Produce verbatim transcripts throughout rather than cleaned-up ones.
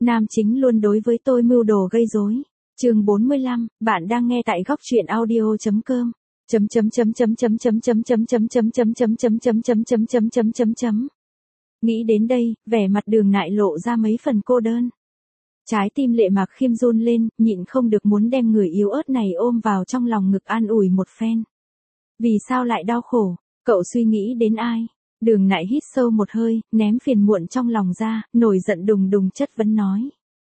Nam chính luôn đối với tôi mưu đồ gây rối. Chương bốn mươi lăm, bạn đang nghe tại góc truyện audio chấm com. Chấm chấm chấm chấm chấm chấm chấm chấm chấm chấm chấm chấm chấm chấm chấm chấm chấm chấm chấm chấm. Nghĩ đến đây, vẻ mặt Đường Nại lộ ra mấy phần cô đơn. Trái tim Lệ Mạc Khiêm run lên, nhịn không được muốn đem người yếu ớt này ôm vào trong lòng ngực an ủi một phen. Vì sao lại đau khổ? Cậu suy nghĩ đến ai? Đường Nại hít sâu một hơi, ném phiền muộn trong lòng ra, nổi giận đùng đùng chất vấn nói.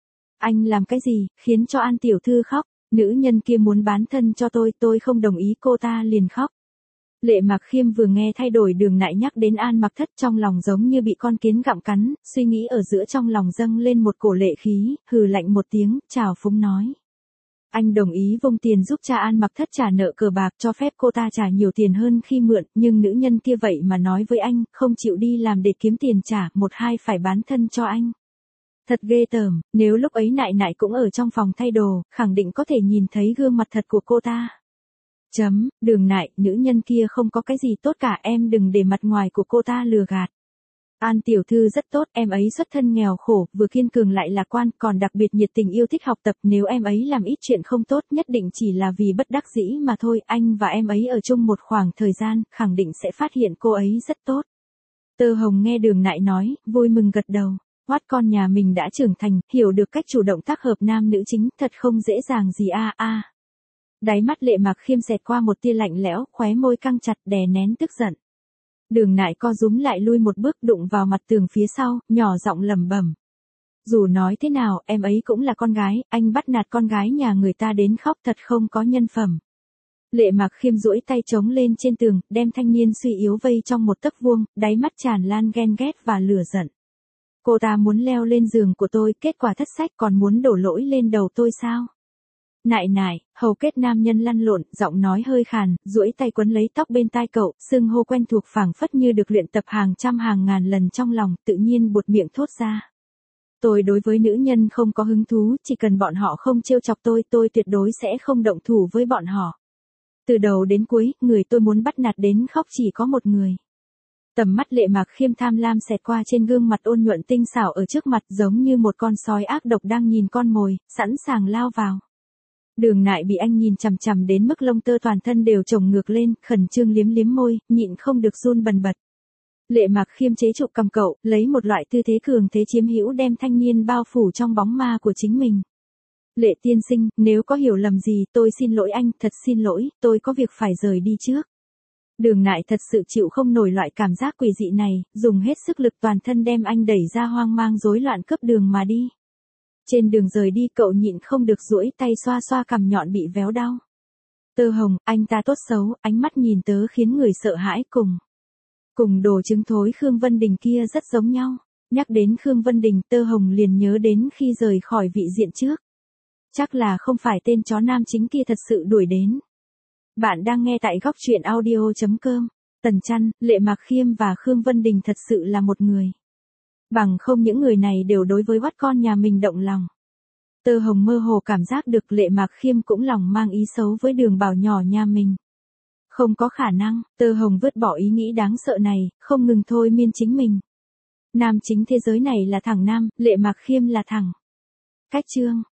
Anh làm cái gì, khiến cho An tiểu thư khóc? Nữ nhân kia muốn bán thân cho tôi, tôi không đồng ý, cô ta liền khóc. Lệ Mạc Khiêm vừa nghe thay đổi Đường Nại nhắc đến An Mặc Thất, trong lòng giống như bị con kiến gặm cắn, suy nghĩ ở giữa trong lòng dâng lên một cổ lệ khí, hừ lạnh một tiếng, chào phúng nói. Anh đồng ý vung tiền giúp cha An Mặc Thất trả nợ cờ bạc, cho phép cô ta trả nhiều tiền hơn khi mượn, nhưng nữ nhân kia vậy mà nói với anh, không chịu đi làm để kiếm tiền trả, một hai phải bán thân cho anh. Thật ghê tởm, nếu lúc ấy Nại Nại cũng ở trong phòng thay đồ, khẳng định có thể nhìn thấy gương mặt thật của cô ta. Chấm, Đường Nại, nữ nhân kia không có cái gì tốt cả, em đừng để mặt ngoài của cô ta lừa gạt. An tiểu thư rất tốt, em ấy xuất thân nghèo khổ, vừa kiên cường lại lạc quan, còn đặc biệt nhiệt tình yêu thích học tập, nếu em ấy làm ít chuyện không tốt nhất định chỉ là vì bất đắc dĩ mà thôi, anh và em ấy ở chung một khoảng thời gian, khẳng định sẽ phát hiện cô ấy rất tốt. Tơ Hồng nghe Đường Nại nói, vui mừng gật đầu, hoát con nhà mình đã trưởng thành, hiểu được cách chủ động tác hợp nam nữ chính, thật không dễ dàng gì a a. Đáy mắt Lệ Mạc Khiêm xẹt qua một tia lạnh lẽo, khóe môi căng chặt đè nén tức giận. Đường Nại co rúm lại lui một bước đụng vào mặt tường phía sau, nhỏ giọng lẩm bẩm. Dù nói thế nào, em ấy cũng là con gái, anh bắt nạt con gái nhà người ta đến khóc thật không có nhân phẩm. Lệ Mạc Khiêm duỗi tay chống lên trên tường, đem thanh niên suy yếu vây trong một tấc vuông, đáy mắt tràn lan ghen ghét và lửa giận. Cô ta muốn leo lên giường của tôi, kết quả thất sách, còn muốn đổ lỗi lên đầu tôi sao? Nại Nại, hầu kết nam nhân lăn lộn, giọng nói hơi khàn, duỗi tay quấn lấy tóc bên tai cậu, xưng hô quen thuộc phảng phất như được luyện tập hàng trăm hàng ngàn lần trong lòng, tự nhiên buột miệng thốt ra. Tôi đối với nữ nhân không có hứng thú, chỉ cần bọn họ không trêu chọc tôi, tôi tuyệt đối sẽ không động thủ với bọn họ. Từ đầu đến cuối, người tôi muốn bắt nạt đến khóc chỉ có một người. Tầm mắt Lệ Mạc Khiêm tham lam xẹt qua trên gương mặt ôn nhuận tinh xảo ở trước mặt, giống như một con sói ác độc đang nhìn con mồi, sẵn sàng lao vào. Đường Nại bị anh nhìn chằm chằm đến mức lông tơ toàn thân đều chồng ngược lên, khẩn trương liếm liếm môi, nhịn không được run bần bật. Lệ Mạc Khiêm chế trụ cầm cậu, lấy một loại tư thế cường thế chiếm hữu đem thanh niên bao phủ trong bóng ma của chính mình. Lệ tiên sinh, nếu có hiểu lầm gì, tôi xin lỗi anh, thật xin lỗi, tôi có việc phải rời đi trước. Đường Nại thật sự chịu không nổi loại cảm giác quỷ dị này, dùng hết sức lực toàn thân đem anh đẩy ra hoang mang rối loạn cướp đường mà đi. Trên đường rời đi cậu nhịn không được duỗi tay xoa xoa cằm nhọn bị véo đau. Tơ Hồng, anh ta tốt xấu, ánh mắt nhìn tớ khiến người sợ hãi, cùng. Cùng đồ trứng thối Khương Vân Đình kia rất giống nhau. Nhắc đến Khương Vân Đình, Tơ Hồng liền nhớ đến khi rời khỏi vị diện trước. Chắc là không phải tên chó nam chính kia thật sự đuổi đến. Bạn đang nghe tại góc truyện audio chấm com. Tần Chăn, Lệ Mạc Khiêm và Khương Vân Đình thật sự là một người. Bằng không những người này đều đối với bắt con nhà mình động lòng. Tơ Hồng mơ hồ cảm giác được Lệ Mạc Khiêm cũng lòng mang ý xấu với Đường Bảo nhỏ nhà mình. Không có khả năng, Tơ Hồng vứt bỏ ý nghĩ đáng sợ này, không ngừng thôi miên chính mình. Nam chính thế giới này là thằng nam, Lệ Mạc Khiêm là thằng. Cách chương.